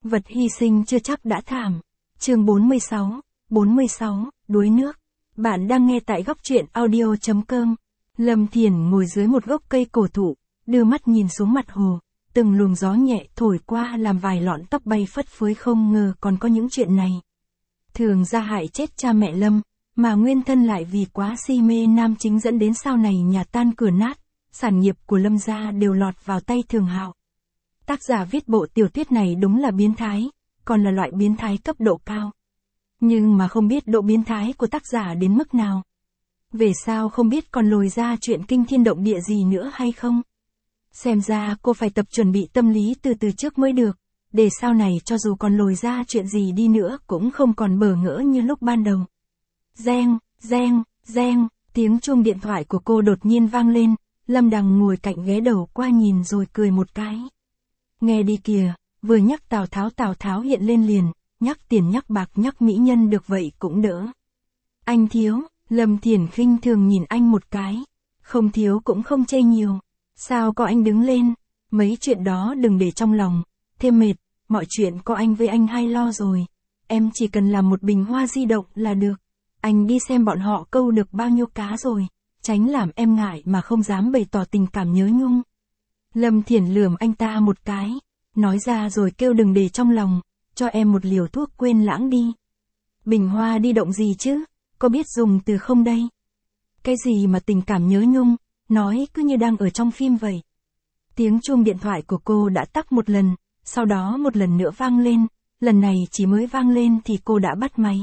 Vật hy sinh chưa chắc đã thảm. Chương 46, đuối nước. Bạn đang nghe tại góc truyện audio.com. Lâm Thiển ngồi dưới một gốc cây cổ thụ, đưa mắt nhìn xuống mặt hồ. Từng luồng gió nhẹ thổi qua làm vài lọn tóc bay phất phới, không ngờ còn có những chuyện này. Thường ra hại chết cha mẹ Lâm, mà nguyên thân lại vì quá si mê nam chính dẫn đến sau này nhà tan cửa nát, sản nghiệp của Lâm gia đều lọt vào tay Thường Hạo. Tác giả viết bộ tiểu thuyết này đúng là biến thái, còn là loại biến thái cấp độ cao. Nhưng mà không biết độ biến thái của tác giả đến mức nào. Về sau không biết còn lồi ra chuyện kinh thiên động địa gì nữa hay không. Xem ra cô phải tập chuẩn bị tâm lý từ trước mới được, để sau này cho dù còn lồi ra chuyện gì đi nữa cũng không còn bỡ ngỡ như lúc ban đầu. Reng, reng, reng, tiếng chuông điện thoại của cô đột nhiên vang lên, Lâm Đằng ngồi cạnh ghế đầu qua nhìn rồi cười một cái. Nghe đi kìa, vừa nhắc Tào Tháo hiện lên liền, nhắc tiền nhắc bạc nhắc mỹ nhân được vậy cũng đỡ. Anh thiếu, Lâm Thiển khinh thường nhìn anh một cái, không thiếu cũng không chê nhiều. Sao có anh đứng lên, mấy chuyện đó đừng để trong lòng, thêm mệt, mọi chuyện có anh với anh hay lo rồi. Em chỉ cần làm một bình hoa di động là được. Anh đi xem bọn họ câu được bao nhiêu cá rồi, tránh làm em ngại mà không dám bày tỏ tình cảm nhớ nhung. Lâm Thiển lườm anh ta một cái, nói ra rồi kêu đừng để trong lòng, cho em một liều thuốc quên lãng đi. Bình hoa đi động gì chứ, có biết dùng từ không đây? Cái gì mà tình cảm nhớ nhung, nói cứ như đang ở trong phim vậy. Tiếng chuông điện thoại của cô đã tắc một lần, sau đó một lần nữa vang lên, lần này chỉ mới vang lên thì cô đã bắt máy.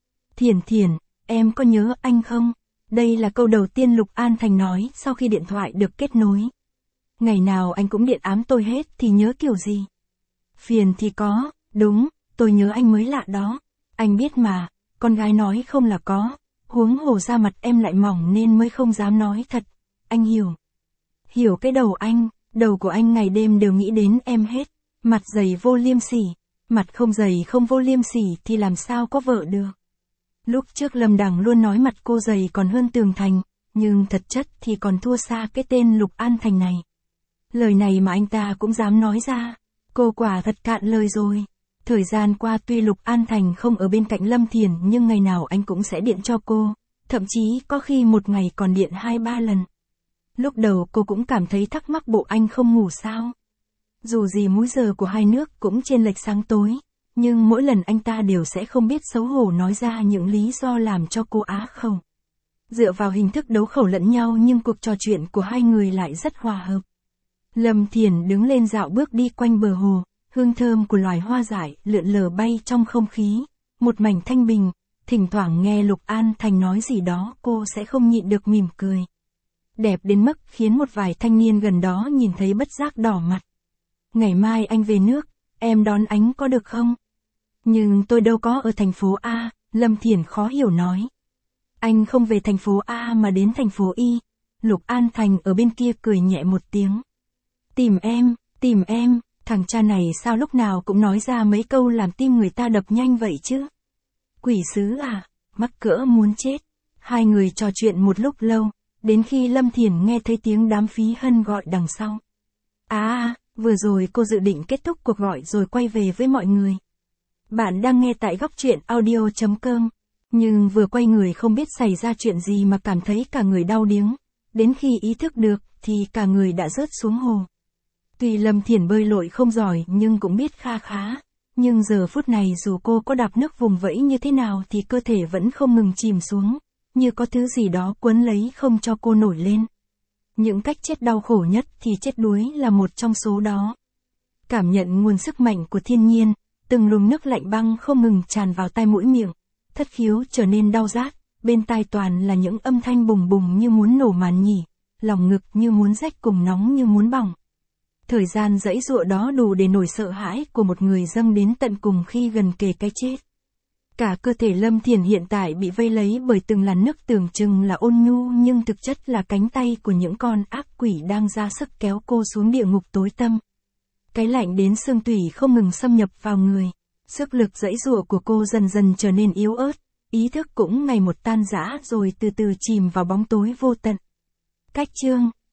Thiển, em có nhớ anh không? Đây là câu đầu tiên Lục An Thành nói sau khi điện thoại được kết nối. Ngày nào anh cũng điện ám tôi hết thì nhớ kiểu gì? Phiền thì có, đúng, tôi nhớ anh mới lạ đó. Anh biết mà, con gái nói không là có, huống hồ da mặt em lại mỏng nên mới không dám nói thật. Anh hiểu. Hiểu cái đầu của anh ngày đêm đều nghĩ đến em hết. Mặt dày vô liêm sỉ, mặt không dày không vô liêm sỉ thì làm sao có vợ được. Lúc trước Lâm Đằng luôn nói mặt cô dày còn hơn Tường Thành, nhưng thật chất thì còn thua xa cái tên Lục An Thành này. Lời này mà anh ta cũng dám nói ra, cô quả thật cạn lời rồi. Thời gian qua tuy Lục An Thành không ở bên cạnh Lâm Thiển nhưng ngày nào anh cũng sẽ điện cho cô, thậm chí có khi một ngày còn điện 2-3 lần. Lúc đầu cô cũng cảm thấy thắc mắc bộ anh không ngủ sao. Dù gì múi giờ của hai nước cũng chênh lệch sáng tối, nhưng mỗi lần anh ta đều sẽ không biết xấu hổ nói ra những lý do làm cho cô á khẩu. Dựa vào hình thức đấu khẩu lẫn nhau nhưng cuộc trò chuyện của hai người lại rất hòa hợp. Lâm Thiển đứng lên dạo bước đi quanh bờ hồ, hương thơm của loài hoa dại lượn lờ bay trong không khí, một mảnh thanh bình, thỉnh thoảng nghe Lục An Thành nói gì đó cô sẽ không nhịn được mỉm cười. Đẹp đến mức khiến một vài thanh niên gần đó nhìn thấy bất giác đỏ mặt. Ngày mai anh về nước, em đón anh có được không? Nhưng tôi đâu có ở thành phố A, Lâm Thiển khó hiểu nói. Anh không về thành phố A mà đến thành phố Y. Lục An Thành ở bên kia cười nhẹ một tiếng. Tìm em, thằng cha này sao lúc nào cũng nói ra mấy câu làm tim người ta đập nhanh vậy chứ? Quỷ sứ à, mắc cỡ muốn chết. Hai người trò chuyện một lúc lâu, đến khi Lâm Thiển nghe thấy tiếng Đàm Phí Hân gọi đằng sau. Vừa rồi cô dự định kết thúc cuộc gọi rồi quay về với mọi người. Bạn đang nghe tại góc truyện audio.com, nhưng vừa quay người không biết xảy ra chuyện gì mà cảm thấy cả người đau điếng. Đến khi ý thức được thì cả người đã rớt xuống hồ. Tuy Lâm Thiển bơi lội không giỏi nhưng cũng biết kha khá. Nhưng giờ phút này dù cô có đạp nước vùng vẫy như thế nào thì cơ thể vẫn không ngừng chìm xuống, như có thứ gì đó quấn lấy không cho cô nổi lên. Những cách chết đau khổ nhất thì chết đuối là một trong số đó. Cảm nhận nguồn sức mạnh của thiên nhiên, từng luồng nước lạnh băng không ngừng tràn vào tai mũi miệng, thất khiếu trở nên đau rát, bên tai toàn là những âm thanh bùng bùng như muốn nổ màn nhỉ, lòng ngực như muốn rách cùng nóng như muốn bỏng. Thời gian giãy giụa đó đủ để nỗi sợ hãi của một người dâng đến tận cùng khi gần kề cái chết. Cả cơ thể Lâm Thiển hiện tại bị vây lấy bởi từng làn nước tưởng chừng là ôn nhu nhưng thực chất là cánh tay của những con ác quỷ đang ra sức kéo cô xuống địa ngục tối tăm. Cái lạnh đến xương tủy không ngừng xâm nhập vào người. Sức lực giãy giụa của cô dần dần trở nên yếu ớt, ý thức cũng ngày một tan rã rồi từ từ chìm vào bóng tối vô tận. Cách chương